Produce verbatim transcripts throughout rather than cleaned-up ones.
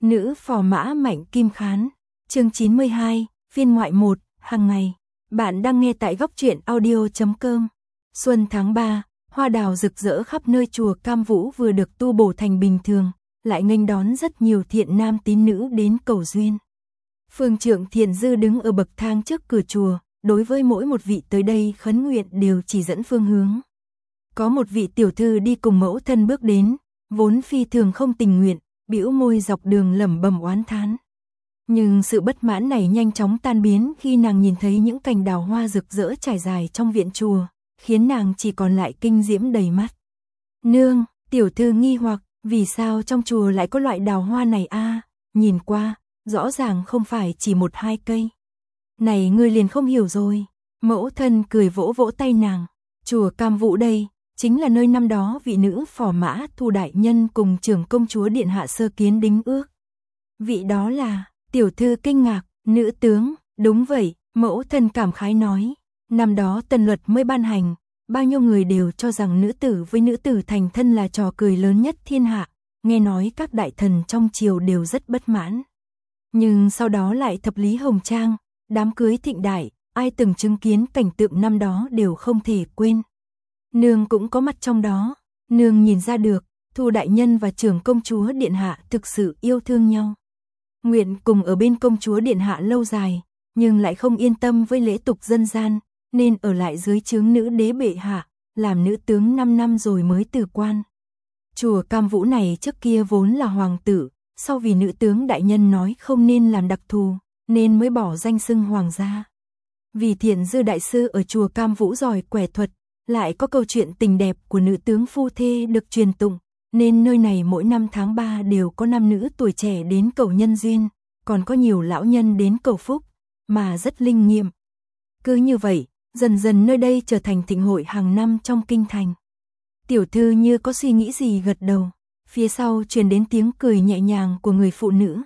Nữ phò mã Mạnh Kim Khán. Chương chín mươi hai, phiên ngoại một, hàng ngày. Bạn đang nghe tại góc truyện audio chấm com. Xuân tháng ba, hoa đào rực rỡ khắp nơi chùa Cam Vũ vừa được tu bổ thành bình thường, lại nghênh đón rất nhiều thiện nam tín nữ đến cầu duyên. Phương Trượng Thiện Dư đứng ở bậc thang trước cửa chùa, đối với mỗi một vị tới đây khấn nguyện đều chỉ dẫn phương hướng. Có một vị tiểu thư đi cùng mẫu thân bước đến, vốn phi thường không tình nguyện, bĩu môi dọc đường lẩm bẩm oán thán. Nhưng sự bất mãn này nhanh chóng tan biến khi nàng nhìn thấy những cành đào hoa rực rỡ trải dài trong viện chùa, khiến nàng chỉ còn lại kinh diễm đầy mắt. Nương, tiểu thư nghi hoặc, vì sao trong chùa lại có loại đào hoa này a? Nhìn qua, rõ ràng không phải chỉ một hai cây. Này ngươi liền không hiểu rồi. Mẫu thân cười vỗ vỗ tay nàng. Chùa Cam Vũ đây, chính là nơi năm đó vị nữ phò mã Thu đại nhân cùng trưởng công chúa điện hạ sơ kiến đính ước. Vị đó là, tiểu thư kinh ngạc, nữ tướng, đúng vậy, mẫu thân cảm khái nói. Năm đó tân luật mới ban hành, bao nhiêu người đều cho rằng nữ tử với nữ tử thành thân là trò cười lớn nhất thiên hạ, nghe nói các đại thần trong triều đều rất bất mãn. Nhưng sau đó lại thập lý hồng trang, đám cưới thịnh đại, ai từng chứng kiến cảnh tượng năm đó đều không thể quên. Nương cũng có mặt trong đó, nương nhìn ra được, Thu đại nhân và trưởng công chúa điện hạ thực sự yêu thương nhau. Nguyện cùng ở bên công chúa điện hạ lâu dài, nhưng lại không yên tâm với lễ tục dân gian, nên ở lại dưới trướng nữ đế bệ hạ, làm nữ tướng năm năm rồi mới từ quan. Chùa Cam Vũ này trước kia vốn là hoàng tử, sau vì nữ tướng đại nhân nói không nên làm đặc thù, nên mới bỏ danh xưng hoàng gia. Vì Thiện Dư đại sư ở chùa Cam Vũ giỏi quẻ thuật, lại có câu chuyện tình đẹp của nữ tướng phu thê được truyền tụng, nên nơi này mỗi năm tháng ba đều có nam nữ tuổi trẻ đến cầu nhân duyên, còn có nhiều lão nhân đến cầu phúc, mà rất linh nghiệm. Cứ như vậy, dần dần nơi đây trở thành thịnh hội hàng năm trong kinh thành. Tiểu thư như có suy nghĩ gì gật đầu, phía sau truyền đến tiếng cười nhẹ nhàng của người phụ nữ.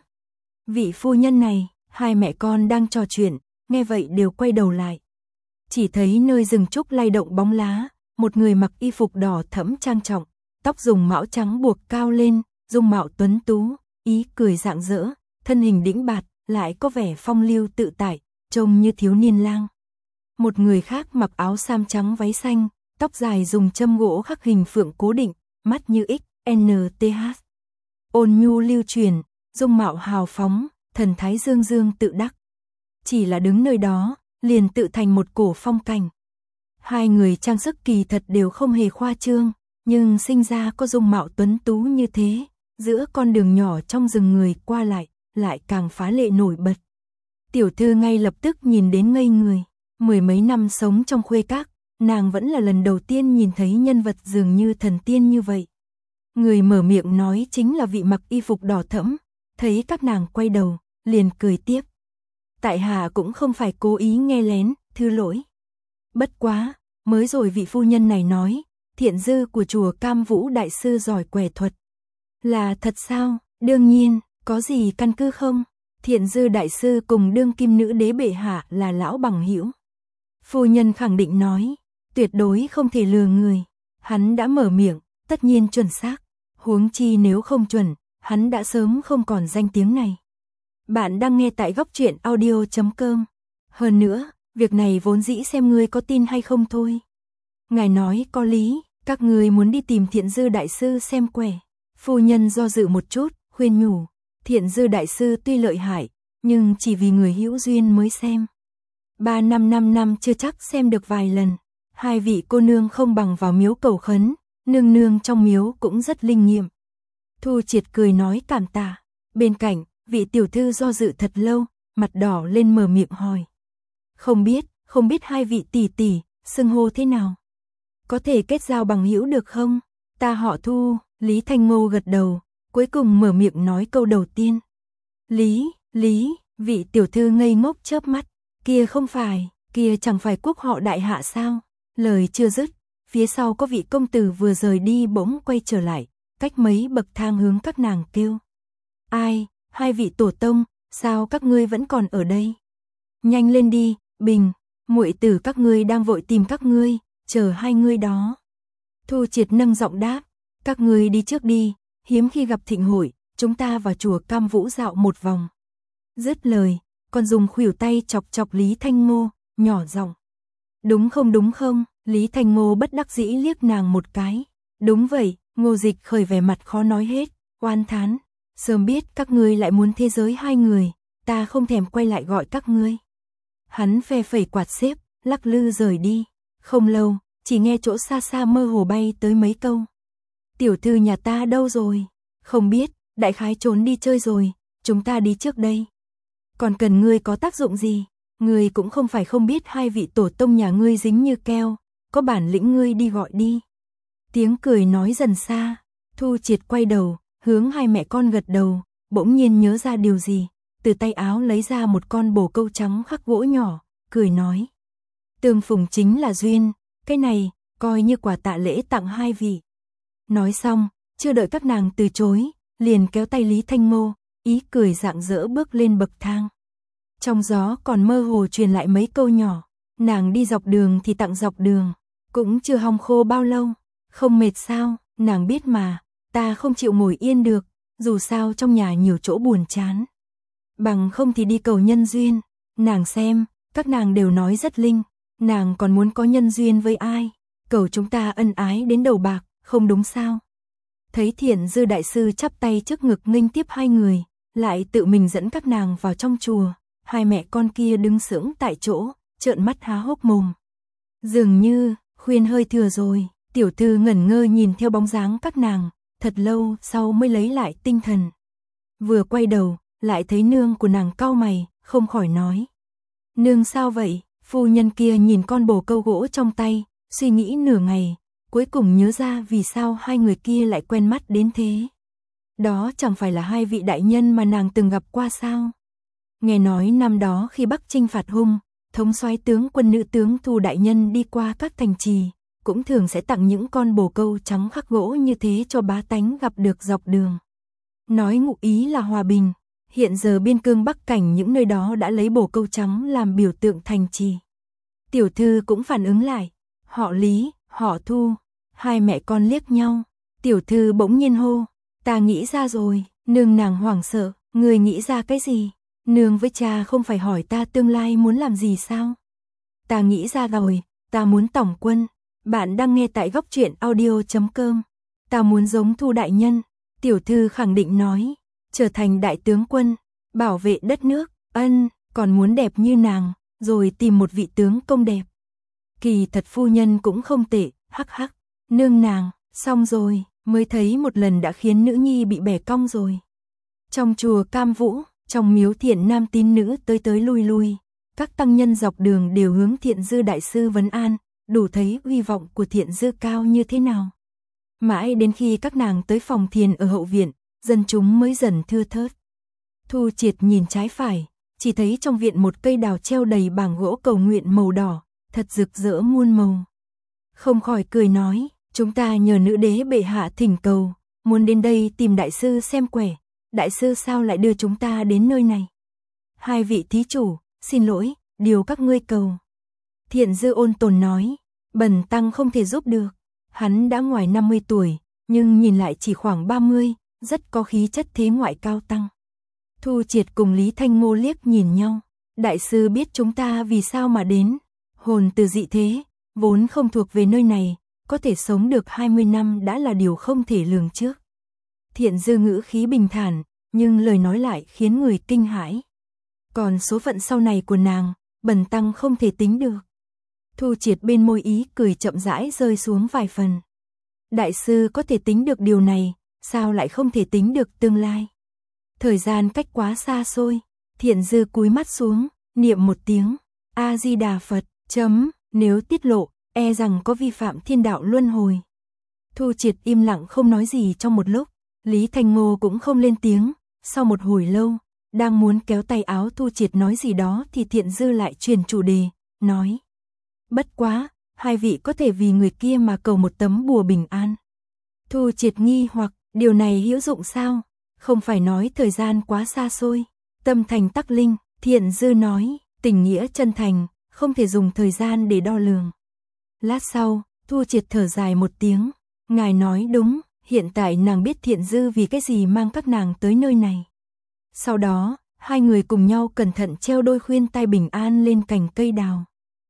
Vị phu nhân này, hai mẹ con đang trò chuyện, nghe vậy đều quay đầu lại. Chỉ thấy nơi rừng trúc lay động bóng lá, một người mặc y phục đỏ thẫm trang trọng, tóc dùng mão trắng buộc cao lên, dung mạo tuấn tú, ý cười rạng rỡ, thân hình đĩnh bạt, lại có vẻ phong lưu tự tại, trông như thiếu niên lang. Một người khác mặc áo sam trắng váy xanh, tóc dài dùng châm gỗ khắc hình phượng cố định, mắt như ích en tê hát. Ôn nhu lưu truyền, dung mạo hào phóng, thần thái dương dương tự đắc. Chỉ là đứng nơi đó, liền tự thành một cổ phong cảnh. Hai người trang sức kỳ thật đều không hề khoa trương, nhưng sinh ra có dung mạo tuấn tú như thế, giữa con đường nhỏ trong rừng người qua lại, lại càng phá lệ nổi bật. Tiểu thư ngay lập tức nhìn đến ngây người, mười mấy năm sống trong khuê các, nàng vẫn là lần đầu tiên nhìn thấy nhân vật dường như thần tiên như vậy. Người mở miệng nói chính là vị mặc y phục đỏ thẫm, thấy các nàng quay đầu, liền cười tiếp. Tại hạ cũng không phải cố ý nghe lén, thư lỗi. Bất quá, mới rồi vị phu nhân này nói, Thiện Dư của chùa Cam Vũ đại sư giỏi quẻ thuật. Là thật sao? Đương nhiên, có gì căn cứ không? Thiện Dư đại sư cùng đương kim nữ đế bệ hạ là lão bằng hữu. Phu nhân khẳng định nói, tuyệt đối không thể lừa người. Hắn đã mở miệng, tất nhiên chuẩn xác. Huống chi nếu không chuẩn, hắn đã sớm không còn danh tiếng này. Bạn đang nghe tại góc truyện audio chấm com. Hơn nữa, việc này vốn dĩ xem ngươi có tin hay không thôi. Ngài nói có lý, các ngươi muốn đi tìm Thiện Dư đại sư xem quẻ. Phu nhân do dự một chút, khuyên nhủ. Thiện Dư đại sư tuy lợi hại, nhưng chỉ vì người hữu duyên mới xem. Ba năm năm năm chưa chắc xem được vài lần. Hai vị cô nương không bằng vào miếu cầu khấn, nương nương trong miếu cũng rất linh nghiệm. Thu Triệt cười nói cảm tạ. Bên cạnh, vị tiểu thư do dự thật lâu, mặt đỏ lên mở miệng hỏi. Không biết, không biết hai vị tỷ tỷ, xưng hô thế nào? Có thể kết giao bằng hữu được không? Ta họ Thu, Lý Thanh Ngô gật đầu, cuối cùng mở miệng nói câu đầu tiên. Lý, Lý, vị tiểu thư ngây ngốc chớp mắt, kia không phải, kia chẳng phải quốc họ đại hạ sao? Lời chưa dứt, phía sau có vị công tử vừa rời đi bỗng quay trở lại, cách mấy bậc thang hướng các nàng kêu. Ai, hai vị tổ tông, sao các ngươi vẫn còn ở đây? Nhanh lên đi, Bình, muội tử các ngươi đang vội tìm các ngươi, chờ hai ngươi đó. Thu Triệt nâng giọng đáp, các ngươi đi trước đi, hiếm khi gặp thịnh hội, chúng ta vào chùa Cam Vũ dạo một vòng. Dứt lời, còn dùng khuỷu tay chọc chọc Lý Thanh Ngô, nhỏ giọng. Đúng không đúng không? Lý Thanh Ngô bất đắc dĩ liếc nàng một cái. Đúng vậy, Ngô Dịch khởi vẻ mặt khó nói hết, oan thán. Sớm biết các ngươi lại muốn thế giới hai người, ta không thèm quay lại gọi các ngươi. Hắn phe phẩy quạt xếp, lắc lư rời đi. Không lâu, chỉ nghe chỗ xa xa mơ hồ bay tới mấy câu. Tiểu thư nhà ta đâu rồi? Không biết, đại khái trốn đi chơi rồi, chúng ta đi trước đây. Còn cần ngươi có tác dụng gì? Ngươi cũng không phải không biết hai vị tổ tông nhà ngươi dính như keo, có bản lĩnh ngươi đi gọi đi. Tiếng cười nói dần xa, Thu Triệt quay đầu, hướng hai mẹ con gật đầu, bỗng nhiên nhớ ra điều gì, từ tay áo lấy ra một con bồ câu trắng khắc gỗ nhỏ, cười nói. Tương phùng chính là duyên, cái này, coi như quà tạ lễ tặng hai vị. Nói xong, chưa đợi các nàng từ chối, liền kéo tay Lý Thanh Ngô, ý cười rạng rỡ bước lên bậc thang. Trong gió còn mơ hồ truyền lại mấy câu nhỏ, nàng đi dọc đường thì tặng dọc đường, cũng chưa hong khô bao lâu, không mệt sao, nàng biết mà, ta không chịu ngồi yên được, dù sao trong nhà nhiều chỗ buồn chán. Bằng không thì đi cầu nhân duyên, nàng xem, các nàng đều nói rất linh, nàng còn muốn có nhân duyên với ai, cầu chúng ta ân ái đến đầu bạc, không đúng sao? Thấy Thiện Dư đại sư chắp tay trước ngực nghênh tiếp hai người, lại tự mình dẫn các nàng vào trong chùa, hai mẹ con kia đứng sững tại chỗ, trợn mắt há hốc mồm. Dường như, khuyên hơi thừa rồi, tiểu thư ngẩn ngơ nhìn theo bóng dáng các nàng, thật lâu sau mới lấy lại tinh thần. Vừa quay đầu, lại thấy nương của nàng cau mày, không khỏi nói. Nương sao vậy? Phu nhân kia nhìn con bồ câu gỗ trong tay, suy nghĩ nửa ngày, cuối cùng nhớ ra vì sao hai người kia lại quen mắt đến thế. Đó chẳng phải là hai vị đại nhân mà nàng từng gặp qua sao? Nghe nói năm đó khi Bắc chinh phạt Hung, thống soái tướng quân nữ tướng Thu đại nhân đi qua các thành trì, cũng thường sẽ tặng những con bồ câu trắng khắc gỗ như thế cho bá tánh gặp được dọc đường. Nói ngụ ý là hòa bình, hiện giờ biên cương Bắc cảnh những nơi đó đã lấy bồ câu trắng làm biểu tượng thành trì. Tiểu thư cũng phản ứng lại, họ Lý, họ Thu, hai mẹ con liếc nhau, tiểu thư bỗng nhiên hô, ta nghĩ ra rồi, nương nàng hoảng sợ, người nghĩ ra cái gì? Nương với cha không phải hỏi ta tương lai muốn làm gì sao? Ta nghĩ ra rồi, ta muốn tổng quân. Bạn đang nghe tại góc truyện audio chấm com. Ta muốn giống Thu đại nhân, tiểu thư khẳng định nói, trở thành đại tướng quân, bảo vệ đất nước, ân, còn muốn đẹp như nàng, rồi tìm một vị tướng công đẹp. Kỳ thật phu nhân cũng không tệ, hắc hắc, nương nàng, xong rồi, mới thấy một lần đã khiến nữ nhi bị bẻ cong rồi. Trong chùa Cam Vũ, trong miếu Thiện nam tín nữ tới tới lui lui, các tăng nhân dọc đường đều hướng Thiện Dư đại sư vấn an, đủ thấy uy vọng của Thiện Dư cao như thế nào. Mãi đến khi các nàng tới phòng thiền ở hậu viện, dân chúng mới dần thưa thớt. Thu Triệt nhìn trái phải, chỉ thấy trong viện một cây đào treo đầy bảng gỗ cầu nguyện màu đỏ, thật rực rỡ muôn màu. Không khỏi cười nói, chúng ta nhờ nữ đế bệ hạ thỉnh cầu, muốn đến đây tìm đại sư xem quẻ, đại sư sao lại đưa chúng ta đến nơi này? Hai vị thí chủ, xin lỗi, điều các ngươi cầu. Thiện Dư ôn tồn nói, bần tăng không thể giúp được. Hắn đã ngoài năm mươi tuổi, nhưng nhìn lại chỉ khoảng ba mươi, rất có khí chất thế ngoại cao tăng. Thu Triệt cùng Lý Thanh Ngô liếc nhìn nhau, đại sư biết chúng ta vì sao mà đến, hồn từ dị thế, vốn không thuộc về nơi này, có thể sống được hai mươi năm đã là điều không thể lường trước. Thiện Dư ngữ khí bình thản, nhưng lời nói lại khiến người kinh hãi. Còn số phận sau này của nàng, bần tăng không thể tính được. Thu Triệt bên môi ý cười chậm rãi rơi xuống vài phần. Đại sư có thể tính được điều này, sao lại không thể tính được tương lai? Thời gian cách quá xa xôi, Thiện Dư cúi mắt xuống, niệm một tiếng, A-di-đà Phật, chấm, nếu tiết lộ, e rằng có vi phạm thiên đạo luân hồi. Thu Triệt im lặng không nói gì trong một lúc, Lý Thanh Ngô cũng không lên tiếng, sau một hồi lâu, đang muốn kéo tay áo Thu Triệt nói gì đó thì Thiện Dư lại chuyển chủ đề, nói. Bất quá, hai vị có thể vì người kia mà cầu một tấm bùa bình an. Thu Triệt nghi hoặc, điều này hữu dụng sao? Không phải nói thời gian quá xa xôi. Tâm thành tắc linh, Thiện Dư nói, tình nghĩa chân thành, không thể dùng thời gian để đo lường. Lát sau, Thu Triệt thở dài một tiếng, ngài nói đúng, Hiện tại nàng biết Thiện Dư vì cái gì mang các nàng tới nơi này. Sau đó, hai người cùng nhau cẩn thận treo đôi khuyên tai bình an lên cành cây đào.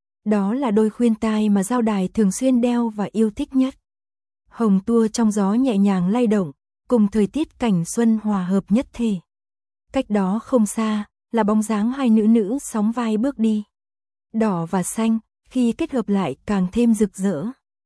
Đó là đôi khuyên tai mà Giao Đài thường xuyên đeo và yêu thích nhất. Hồng tua trong gió nhẹ nhàng lay động, cùng thời tiết cảnh xuân hòa hợp nhất thể. Cách đó không xa, là bóng dáng hai nữ nữ sóng vai bước đi. Đỏ và xanh, khi kết hợp lại càng thêm rực rỡ.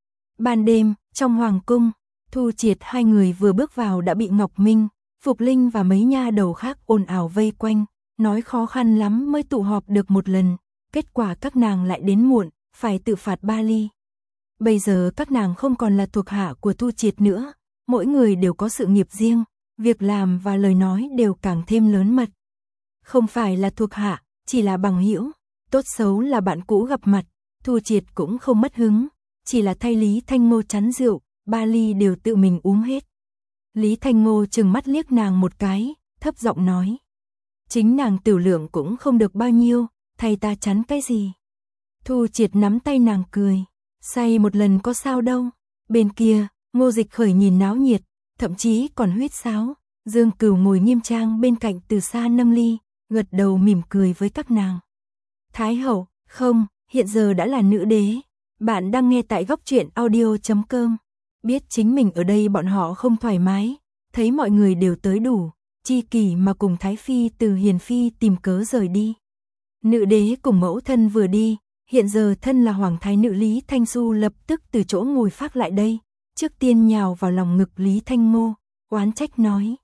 Ban đêm, trong hoàng cung, Thu Triệt hai người vừa bước vào đã bị Ngọc Minh, Phục Linh và mấy nha đầu khác ồn ào vây quanh, nói khó khăn lắm mới tụ họp được một lần, kết quả các nàng lại đến muộn, phải tự phạt ba ly. Bây giờ các nàng không còn là thuộc hạ của Thu Triệt nữa, mỗi người đều có sự nghiệp riêng, việc làm và lời nói đều càng thêm lớn mật. Không phải là thuộc hạ, chỉ là bằng hữu, tốt xấu là bạn cũ gặp mặt, Thu Triệt cũng không mất hứng, chỉ là thay Lý Thanh Ngô chắn rượu, ba ly đều tự mình uống hết. Lý Thanh Ngô trừng mắt liếc nàng một cái, thấp giọng nói. Chính nàng tiểu lượng cũng không được bao nhiêu, thay ta chắn cái gì. Thu Triệt nắm tay nàng cười, say một lần có sao đâu. Bên kia, Ngô Dịch Khởi nhìn náo nhiệt, thậm chí còn huýt sáo. Dương Cửu ngồi nghiêm trang bên cạnh từ xa nâng ly, gật đầu mỉm cười với các nàng. Thái hậu, không, hiện giờ đã là nữ đế. Bạn đang nghe tại góc truyện audio chấm com. Biết chính mình ở đây bọn họ không thoải mái, thấy mọi người đều tới đủ, chi kỷ mà cùng Thái Phi từ Hiền Phi tìm cớ rời đi. Nữ đế cùng mẫu thân vừa đi, hiện giờ thân là Hoàng Thái Nữ Lý Thanh Xu lập tức từ chỗ ngồi phát lại đây, trước tiên nhào vào lòng ngực Lý Thanh Ngô, oán trách nói.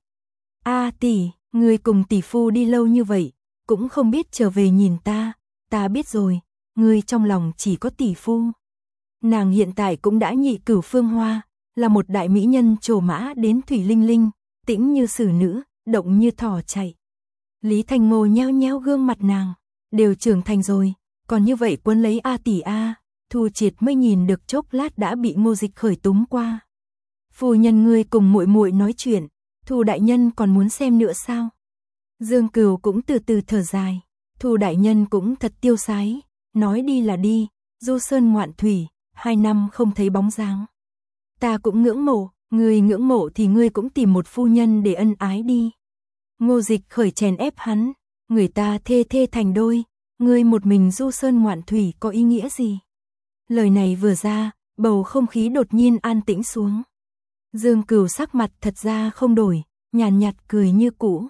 A tỷ, người cùng tỷ phu đi lâu như vậy, cũng không biết trở về nhìn ta, ta biết rồi, người trong lòng chỉ có tỷ phu. Nàng hiện tại cũng đã nhị cửu phương hoa, là một đại mỹ nhân trổ mã đến thủy linh linh, tĩnh như sử nữ, động như thỏ chạy. Lý Thanh Ngô nheo nheo gương mặt nàng, đều trưởng thành rồi, còn như vậy quấn lấy A tỷ A, Thu Triệt mới nhìn được chốc lát đã bị Ngô Dịch Khởi túm qua. Phu nhân ngươi cùng muội muội nói chuyện, Thu đại nhân còn muốn xem nữa sao? Dương Cửu cũng từ từ thở dài, Thu đại nhân cũng thật tiêu sái, nói đi là đi, du sơn ngoạn thủy, hai năm không thấy bóng dáng. Ta cũng ngưỡng mộ, ngươi ngưỡng mộ thì ngươi cũng tìm một phu nhân để ân ái đi. Ngô Dịch Khởi chèn ép hắn, người ta thê thê thành đôi, ngươi một mình du sơn ngoạn thủy có ý nghĩa gì? Lời này vừa ra, bầu không khí đột nhiên an tĩnh xuống. Dương Cửu sắc mặt thật ra không đổi, nhàn nhạt cười như cũ.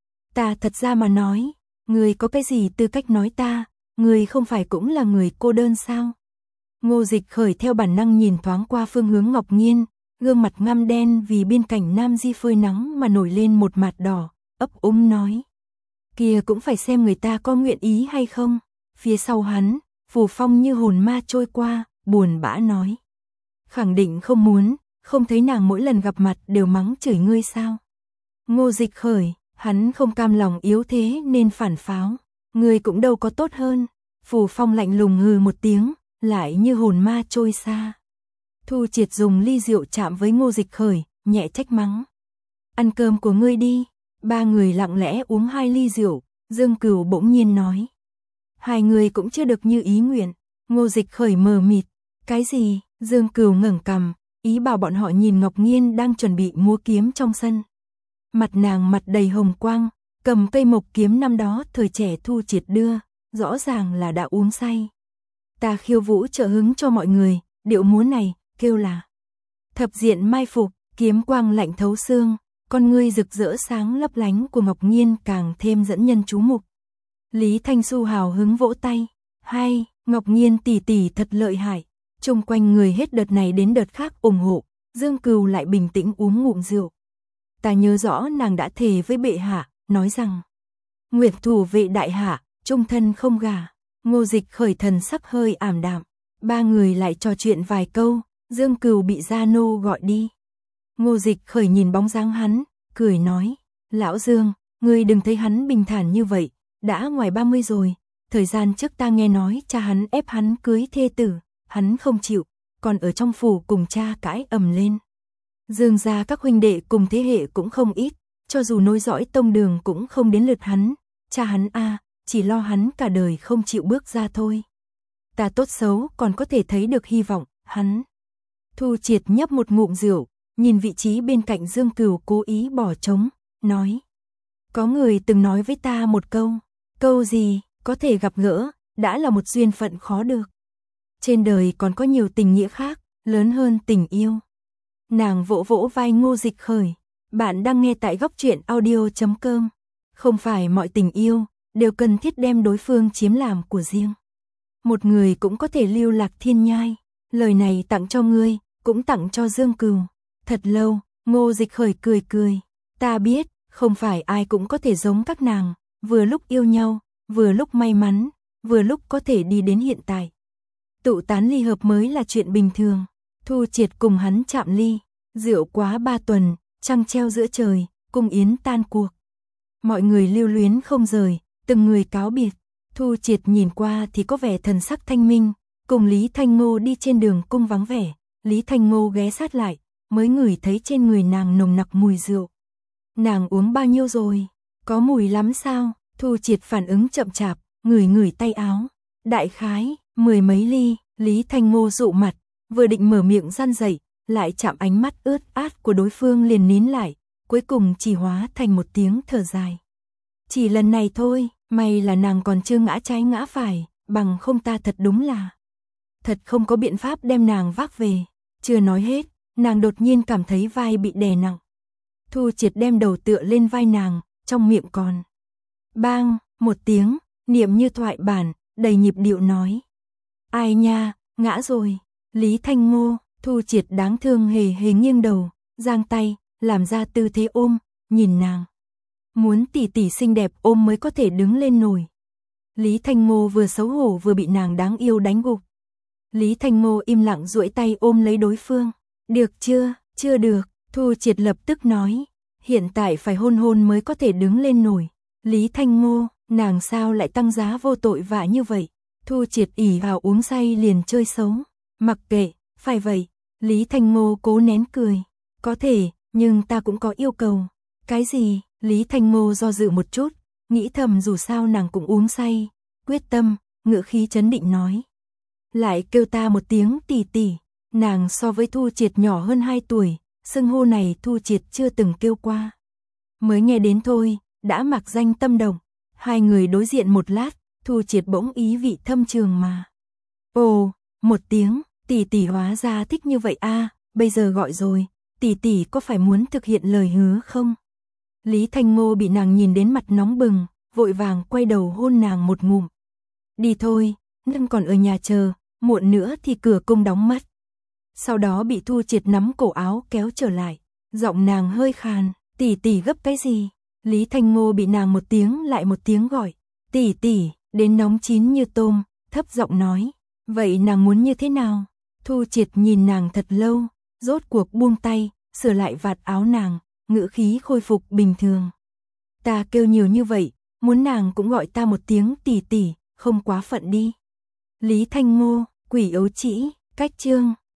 Ta thật ra mà nói, ngươi có cái gì tư cách nói ta, ngươi không phải cũng là người cô đơn sao? Ngô Dịch Khởi theo bản năng nhìn thoáng qua phương hướng Ngọc Nghiên, gương mặt ngăm đen vì biên cảnh Nam Di phơi nắng mà nổi lên một mạt đỏ, ấp úng nói. Kia cũng phải xem người ta có nguyện ý hay không. Phía sau hắn, Phù Phong như hồn ma trôi qua, buồn bã nói. Khẳng định không muốn, không thấy nàng mỗi lần gặp mặt đều mắng chửi ngươi sao. Ngô Dịch Khởi, hắn không cam lòng yếu thế nên phản pháo. Ngươi cũng đâu có tốt hơn. Phù Phong lạnh lùng hừ một tiếng, lại như hồn ma trôi xa. Thu Triệt dùng ly rượu chạm với Ngô Dịch Khởi, nhẹ trách mắng. Ăn cơm của ngươi đi. Ba người lặng lẽ uống hai ly rượu, Dương Cửu bỗng nhiên nói. Hai người cũng chưa được như ý nguyện. Ngô Dịch Khởi mờ mịt. Cái gì? Dương Cửu ngẩng cằm, ý bảo bọn họ nhìn Ngọc Nghiên đang chuẩn bị múa kiếm trong sân. Mặt nàng mặt đầy hồng quang, cầm cây mộc kiếm năm đó thời trẻ Thu Triệt đưa, rõ ràng là đã uống say. Ta khiêu vũ trợ hứng cho mọi người, điệu múa này, kêu là thập diện mai phục, kiếm quang lạnh thấu xương, con ngươi rực rỡ sáng lấp lánh của Ngọc Nghiên càng thêm dẫn nhân chú mục. Lý Thanh Xu hào hứng vỗ tay, hay, Ngọc Nghiên tỷ tỷ thật lợi hại, chung quanh người hết đợt này đến đợt khác ủng hộ, Dương Cửu lại bình tĩnh uống ngụm rượu. Ta nhớ rõ nàng đã thề với bệ hạ, nói rằng, nguyện thủ vệ đại hạ, trung thân không gả. Ngô Dịch Khởi thần sắc hơi ảm đạm, ba người lại trò chuyện vài câu, Dương Cửu bị Gia Nô gọi đi. Ngô Dịch Khởi nhìn bóng dáng hắn, cười nói, lão Dương, ngươi đừng thấy hắn bình thản như vậy, đã ngoài ba mươi rồi, thời gian trước ta nghe nói cha hắn ép hắn cưới thê tử, hắn không chịu, còn ở trong phủ cùng cha cãi ầm lên. Dương gia các huynh đệ cùng thế hệ cũng không ít, cho dù nối dõi tông đường cũng không đến lượt hắn, cha hắn a, chỉ lo hắn cả đời không chịu bước ra thôi. Ta tốt xấu còn có thể thấy được hy vọng, hắn. Thu Triệt nhấp một ngụm rượu, nhìn vị trí bên cạnh Dương Cửu cố ý bỏ trống, nói. Có người từng nói với ta một câu. Câu gì? Có thể gặp gỡ, đã là một duyên phận khó được. Trên đời còn có nhiều tình nghĩa khác, lớn hơn tình yêu. Nàng vỗ vỗ vai Ngô Dịch Khởi. Bạn đang nghe tại góc truyện audio chấm com. Không phải mọi tình yêu đều cần thiết đem đối phương chiếm làm của riêng. Một người cũng có thể lưu lạc thiên nhai. Lời này tặng cho ngươi, cũng tặng cho Dương Cửu. Thật lâu, Ngô Dịch Khởi cười cười. Ta biết, không phải ai cũng có thể giống các nàng, vừa lúc yêu nhau, vừa lúc may mắn, vừa lúc có thể đi đến hiện tại. Tụ tán ly hợp mới là chuyện bình thường. Thu Triệt cùng hắn chạm ly, rượu quá ba tuần, trăng treo giữa trời, cung yến tan cuộc. Mọi người lưu luyến không rời, từng người cáo biệt. Thu Triệt nhìn qua thì có vẻ thần sắc thanh minh, cùng Lý Thanh Ngô đi trên đường cung vắng vẻ. Lý Thanh Ngô ghé sát lại, mới ngửi thấy trên người nàng nồng nặc mùi rượu. Nàng uống bao nhiêu rồi? Có mùi lắm sao? Thu Triệt phản ứng chậm chạp, ngửi ngửi tay áo. Đại khái, mười mấy ly. Lý Thanh Ngô dụ mặt, vừa định mở miệng răn dậy, lại chạm ánh mắt ướt át của đối phương liền nín lại, cuối cùng chỉ hóa thành một tiếng thở dài. Chỉ lần này thôi, may là nàng còn chưa ngã trái ngã phải, bằng không ta thật đúng là. Thật không có biện pháp đem nàng vác về. Chưa nói hết, nàng đột nhiên cảm thấy vai bị đè nặng. Thu Triệt đem đầu tựa lên vai nàng, trong miệng còn. Bang, một tiếng, niệm như thoại bản, đầy nhịp điệu nói. Ai nha, ngã rồi. Lý Thanh Ngô, Thu Triệt đáng thương hề hề nghiêng đầu, giang tay, làm ra tư thế ôm, nhìn nàng. Muốn tỷ tỷ xinh đẹp ôm mới có thể đứng lên nổi. Lý Thanh Ngô vừa xấu hổ vừa bị nàng đáng yêu đánh gục. Lý Thanh Ngô im lặng duỗi tay ôm lấy đối phương. Được chưa, chưa được, Thu Triệt lập tức nói. Hiện tại phải hôn hôn mới có thể đứng lên nổi. Lý Thanh Ngô, nàng sao lại tăng giá vô tội vạ như vậy? Thu Triệt ỉ vào uống say liền chơi xấu. Mặc kệ, phải vậy. Lý Thanh Ngô cố nén cười. Có thể, nhưng ta cũng có yêu cầu. Cái gì? Lý Thanh Ngô do dự một chút, nghĩ thầm dù sao nàng cũng uống say. Quyết tâm, ngữ khí trấn định nói. Lại kêu ta một tiếng tỷ tỷ. Nàng so với Thu Triệt nhỏ hơn hai tuổi, xưng hô này Thu Triệt chưa từng kêu qua. Mới nghe đến thôi, đã mặc danh tâm động. Hai người đối diện một lát, Thu Triệt bỗng ý vị thâm trường mà. Ồ, một tiếng, tỷ tỷ hóa ra thích như vậy a, bây giờ gọi rồi, tỷ tỷ có phải muốn thực hiện lời hứa không? Lý Thanh Ngô bị nàng nhìn đến mặt nóng bừng, vội vàng quay đầu hôn nàng một ngụm. Đi thôi, nương còn ở nhà chờ, muộn nữa thì cửa cung đóng mất. Sau đó bị Thu Triệt nắm cổ áo kéo trở lại, giọng nàng hơi khàn, tỷ tỷ gấp cái gì? Lý Thanh Ngô bị nàng một tiếng lại một tiếng gọi, tỷ tỷ, đến nóng chín như tôm, thấp giọng nói, vậy nàng muốn như thế nào? Thu Triệt nhìn nàng thật lâu, rốt cuộc buông tay, sửa lại vạt áo nàng, ngữ khí khôi phục bình thường. Ta kêu nhiều như vậy, muốn nàng cũng gọi ta một tiếng tỷ tỷ, không quá phận đi. Lý Thanh Ngô, quỷ ấu trĩ, cách chương.